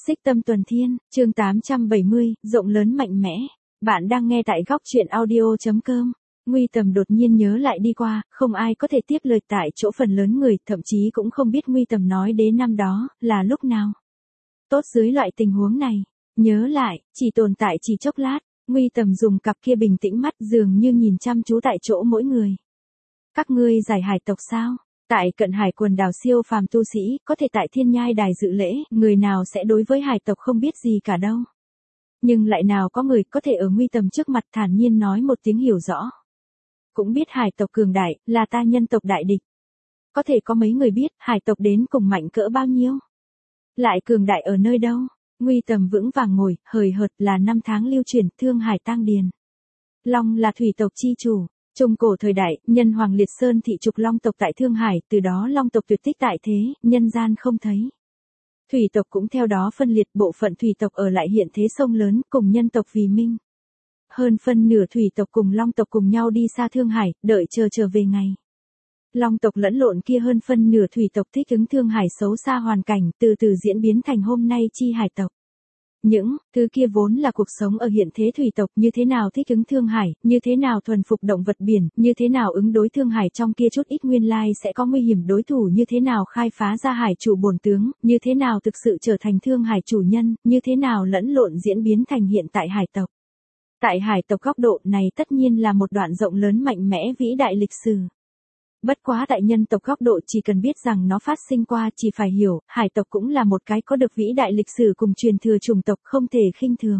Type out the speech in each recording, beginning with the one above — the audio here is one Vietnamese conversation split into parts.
Xích Tâm Tuần Thiên, chương 870, rộng lớn mạnh mẽ. Bạn đang nghe tại góc truyện audio.com. Nguy Tầm đột nhiên nhớ lại đi qua, không ai có thể tiếp lời tại chỗ phần lớn người, thậm chí cũng không biết Nguy Tầm nói đến năm đó, là lúc nào. Tốt dưới loại tình huống này, nhớ lại, chỉ tồn tại chỉ chốc lát, Nguy Tầm dùng cặp kia bình tĩnh mắt dường như nhìn chăm chú tại chỗ mỗi người. Các ngươi giải hải tộc sao? Tại cận hải quần đảo siêu phàm tu sĩ, có thể tại thiên nhai đài dự lễ, người nào sẽ đối với hải tộc không biết gì cả đâu. Nhưng lại nào có người có thể ở Nguy Tầm trước mặt thản nhiên nói một tiếng hiểu rõ. Cũng biết hải tộc cường đại, là ta nhân tộc đại địch. Có thể có mấy người biết hải tộc đến cùng mạnh cỡ bao nhiêu? Lại cường đại ở nơi đâu? Nguy Tầm vững vàng ngồi, hời hợt là năm tháng lưu truyền, Thương Hải tang điền. Long là thủy tộc chi chủ. Trung cổ thời đại, nhân hoàng liệt sơn thị trục long tộc tại Thương Hải, từ đó long tộc tuyệt tích tại thế, nhân gian không thấy. Thủy tộc cũng theo đó phân liệt, bộ phận thủy tộc ở lại hiện thế sông lớn, cùng nhân tộc vì minh. Hơn phân nửa thủy tộc cùng long tộc cùng nhau đi xa Thương Hải, đợi trở về ngày. Long tộc lẫn lộn kia hơn phân nửa thủy tộc thích ứng Thương Hải xấu xa hoàn cảnh, từ từ diễn biến thành hôm nay chi hải tộc. Những thứ kia vốn là cuộc sống ở hiện thế thủy tộc, như thế nào thích ứng Thương Hải, như thế nào thuần phục động vật biển, như thế nào ứng đối Thương Hải trong kia chút ít nguyên lai sẽ có nguy hiểm đối thủ, như thế nào khai phá ra hải chủ bổn tướng, như thế nào thực sự trở thành Thương Hải chủ nhân, như thế nào lẫn lộn diễn biến thành hiện tại hải tộc. Tại hải tộc góc độ này tất nhiên là một đoạn rộng lớn mạnh mẽ vĩ đại lịch sử. Bất quá tại nhân tộc góc độ chỉ cần biết rằng nó phát sinh qua, chỉ phải hiểu, hải tộc cũng là một cái có được vĩ đại lịch sử cùng truyền thừa chủng tộc không thể khinh thường.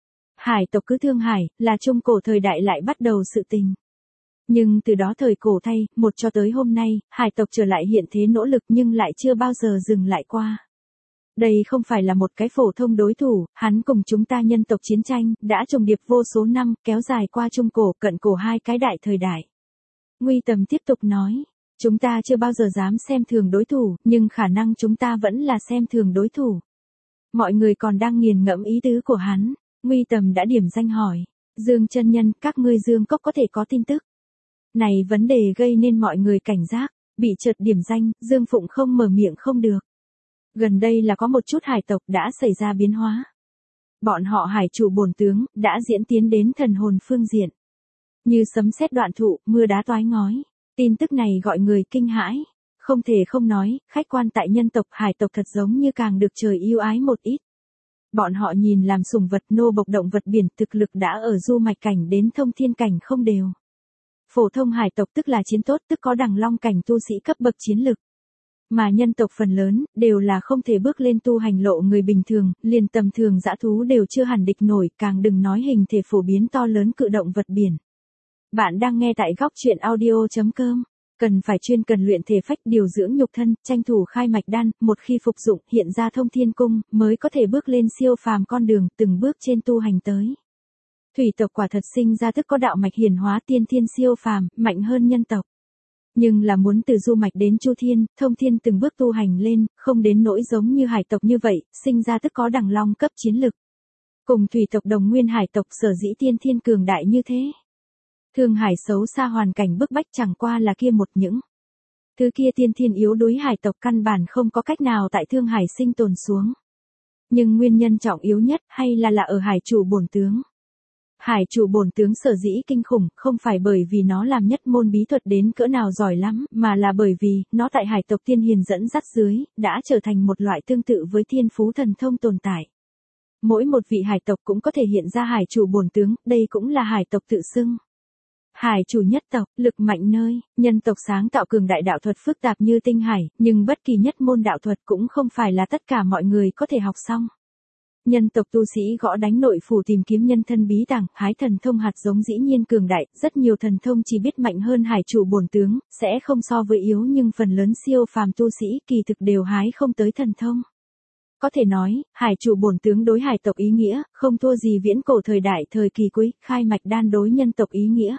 Hải tộc cứ Thương Hải, là trung cổ thời đại lại bắt đầu sự tình. Nhưng từ đó thời cổ thay, một cho tới hôm nay, hải tộc trở lại hiện thế nỗ lực nhưng lại chưa bao giờ dừng lại qua. Đây không phải là một cái phổ thông đối thủ, hắn cùng chúng ta nhân tộc chiến tranh, đã trùng điệp vô số năm, kéo dài qua trung cổ, cận cổ hai cái đại thời đại. Nguy Tầm tiếp tục nói, chúng ta chưa bao giờ dám xem thường đối thủ, nhưng khả năng chúng ta vẫn là xem thường đối thủ. Mọi người còn đang nghiền ngẫm ý tứ của hắn, Nguy Tầm đã điểm danh hỏi, Dương chân nhân, các ngươi Dương Cốc có thể có tin tức. Này vấn đề gây nên mọi người cảnh giác, bị chợt điểm danh, Dương Phụng không mở miệng không được. Gần đây là có một chút hải tộc đã xảy ra biến hóa. Bọn họ hải chủ bổn tướng, đã diễn tiến đến thần hồn phương diện. Như sấm sét đoạn thụ, mưa đá toái ngói. Tin tức này gọi người kinh hãi. Không thể không nói, khách quan tại nhân tộc hải tộc thật giống như càng được trời yêu ái một ít. Bọn họ nhìn làm sủng vật nô bộc động vật biển, thực lực đã ở du mạch cảnh đến thông thiên cảnh không đều. Phổ thông hải tộc tức là chiến tốt, tức có đằng long cảnh tu sĩ cấp bậc chiến lực. Mà nhân tộc phần lớn, đều là không thể bước lên tu hành lộ người bình thường, liền tầm thường dã thú đều chưa hẳn địch nổi, càng đừng nói hình thể phổ biến to lớn cự động vật biển. Bạn đang nghe tại góc truyện audio.com. Cần phải cần luyện thể phách, điều dưỡng nhục thân, tranh thủ khai mạch đan, một khi phục dụng, hiện ra thông thiên cung, mới có thể bước lên siêu phàm con đường, từng bước trên tu hành tới. Thủy tộc quả thật sinh ra thức có đạo mạch hiển hóa tiên thiên siêu phàm, mạnh hơn nhân tộc. Nhưng là muốn từ du mạch đến chu thiên, thông thiên từng bước tu hành lên, không đến nỗi giống như hải tộc như vậy, sinh ra tức có đằng long cấp chiến lực. Cùng thủy tộc đồng nguyên hải tộc sở dĩ tiên thiên cường đại như thế. Thương Hải xấu xa hoàn cảnh bức bách chẳng qua là kia một những. Thứ kia tiên thiên yếu đuối hải tộc căn bản không có cách nào tại Thương Hải sinh tồn xuống. Nhưng nguyên nhân trọng yếu nhất hay là ở hải chủ bổn tướng. Hải chủ bổn tướng sở dĩ kinh khủng, không phải bởi vì nó làm nhất môn bí thuật đến cỡ nào giỏi lắm, mà là bởi vì, nó tại hải tộc tiên hiền dẫn dắt dưới, đã trở thành một loại tương tự với thiên phú thần thông tồn tại. Mỗi một vị hải tộc cũng có thể hiện ra hải chủ bổn tướng, đây cũng là hải tộc tự xưng. Hải chủ nhất tộc, lực mạnh nơi, nhân tộc sáng tạo cường đại đạo thuật phức tạp như tinh hải, nhưng bất kỳ nhất môn đạo thuật cũng không phải là tất cả mọi người có thể học xong. Nhân tộc tu sĩ gõ đánh nội phủ tìm kiếm nhân thân bí tàng, hái thần thông hạt giống dĩ nhiên cường đại, rất nhiều thần thông chỉ biết mạnh hơn hải chủ bổn tướng, sẽ không so với yếu, nhưng phần lớn siêu phàm tu sĩ kỳ thực đều hái không tới thần thông. Có thể nói, hải chủ bổn tướng đối hải tộc ý nghĩa, không thua gì viễn cổ thời đại thời kỳ cuối, khai mạch đan đối nhân tộc ý nghĩa.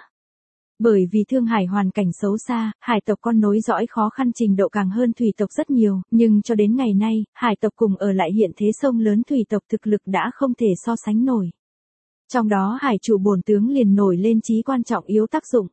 Bởi vì Thương Hải hoàn cảnh xấu xa, hải tộc con nối dõi khó khăn trình độ càng hơn thủy tộc rất nhiều, nhưng cho đến ngày nay, hải tộc cùng ở lại hiện thế sông lớn thủy tộc thực lực đã không thể so sánh nổi. Trong đó hải chủ bổn tướng liền nổi lên chí quan trọng yếu tác dụng.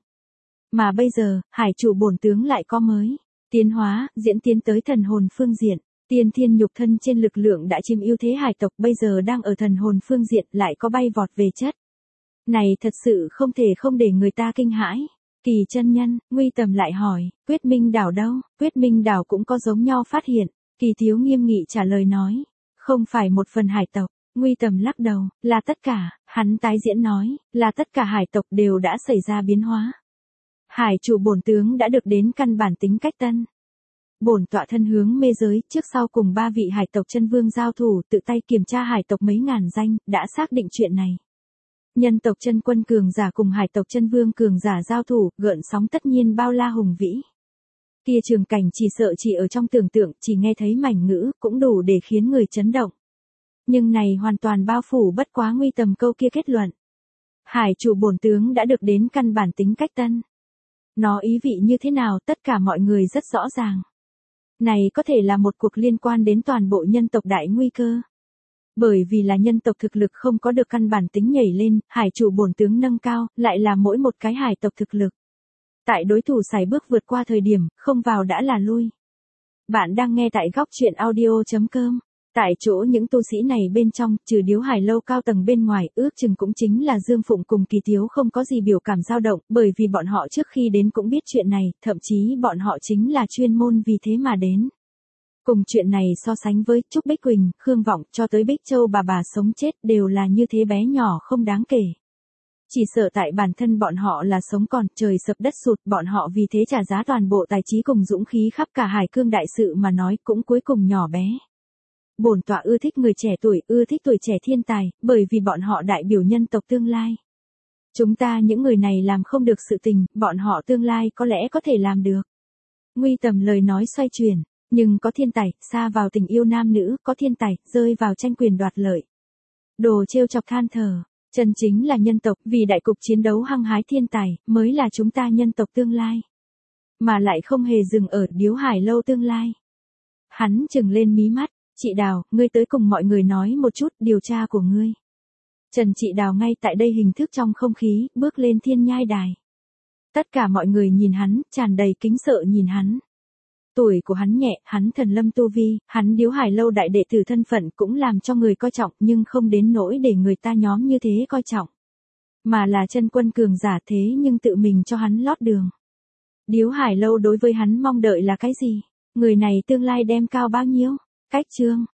Mà bây giờ, hải chủ bổn tướng lại có mới tiến hóa, diễn tiến tới thần hồn phương diện. Tiên thiên nhục thân trên lực lượng đã chiếm ưu thế hải tộc, bây giờ đang ở thần hồn phương diện lại có bay vọt về chất. Này thật sự không thể không để người ta kinh hãi. Kỳ chân nhân, Nguy Tầm lại hỏi, Quyết Minh đảo đâu? Quyết Minh đảo cũng có giống nhau phát hiện. Kỳ Thiếu nghiêm nghị trả lời nói, không phải một phần hải tộc. Nguy Tầm lắc đầu, là tất cả. Hắn tái diễn nói, là tất cả hải tộc đều đã xảy ra biến hóa. Hải chủ bổn tướng đã được đến căn bản tính cách tân. Bổn tọa thân hướng mê giới, trước sau cùng 3 vị hải tộc chân vương giao thủ, tự tay kiểm tra hải tộc mấy ngàn danh, đã xác định chuyện này. Nhân tộc chân quân cường giả cùng hải tộc chân vương cường giả giao thủ, gợn sóng tất nhiên bao la hùng vĩ. Kia trường cảnh chỉ sợ chỉ ở trong tưởng tượng, chỉ nghe thấy mảnh ngữ, cũng đủ để khiến người chấn động. Nhưng này hoàn toàn bao phủ bất quá Nguy Tầm câu kia kết luận. Hải chủ bổn tướng đã được đến căn bản tính cách tân. Nó ý vị như thế nào tất cả mọi người rất rõ ràng. Này có thể là một cuộc liên quan đến toàn bộ nhân tộc đại nguy cơ. Bởi vì là nhân tộc thực lực không có được căn bản tính nhảy lên, hải chủ bổn tướng nâng cao, lại là mỗi một cái hải tộc thực lực. Tại đối thủ sải bước vượt qua thời điểm, không vào đã là lui. Bạn đang nghe tại góc truyện audio.com. Tại chỗ những tu sĩ này bên trong, trừ Điếu Hải lâu cao tầng bên ngoài, ước chừng cũng chính là Dương Phụng cùng Kỳ Thiếu không có gì biểu cảm dao động, bởi vì bọn họ trước khi đến cũng biết chuyện này, thậm chí bọn họ chính là chuyên môn vì thế mà đến. Cùng chuyện này so sánh với Trúc Bích Quỳnh, Khương Vọng cho tới Bích Châu bà sống chết đều là như thế bé nhỏ không đáng kể. Chỉ sợ tại bản thân bọn họ là sống còn, trời sập đất sụt, bọn họ vì thế trả giá toàn bộ tài trí cùng dũng khí khắp cả hải cương đại sự mà nói cũng cuối cùng nhỏ bé. Bổn tọa ưa thích người trẻ tuổi, ưa thích tuổi trẻ thiên tài, bởi vì bọn họ đại biểu nhân tộc tương lai. Chúng ta những người này làm không được sự tình, bọn họ tương lai có lẽ có thể làm được. Nguy Tầm lời nói xoay chuyển, nhưng có thiên tài, xa vào tình yêu nam nữ, có thiên tài, rơi vào tranh quyền đoạt lợi. Đồ trêu chọc than thở, chân chính là nhân tộc, vì đại cục chiến đấu hăng hái thiên tài, mới là chúng ta nhân tộc tương lai. Mà lại không hề dừng ở Điếu Hải lâu tương lai. Hắn trừng lên mí mắt. Chị Đào, ngươi tới cùng mọi người nói một chút điều tra của ngươi. Trần Chị Đào ngay tại đây hình thức trong không khí, bước lên thiên nhai đài. Tất cả mọi người nhìn hắn, tràn đầy kính sợ nhìn hắn. Tuổi của hắn nhẹ, hắn thần lâm tu vi, hắn Điếu Hải lâu đại đệ tử thân phận cũng làm cho người coi trọng nhưng không đến nỗi để người ta nhóm như thế coi trọng. Mà là chân quân cường giả thế nhưng tự mình cho hắn lót đường. Điếu Hải lâu đối với hắn mong đợi là cái gì? Người này tương lai đem cao bao nhiêu? Cách chương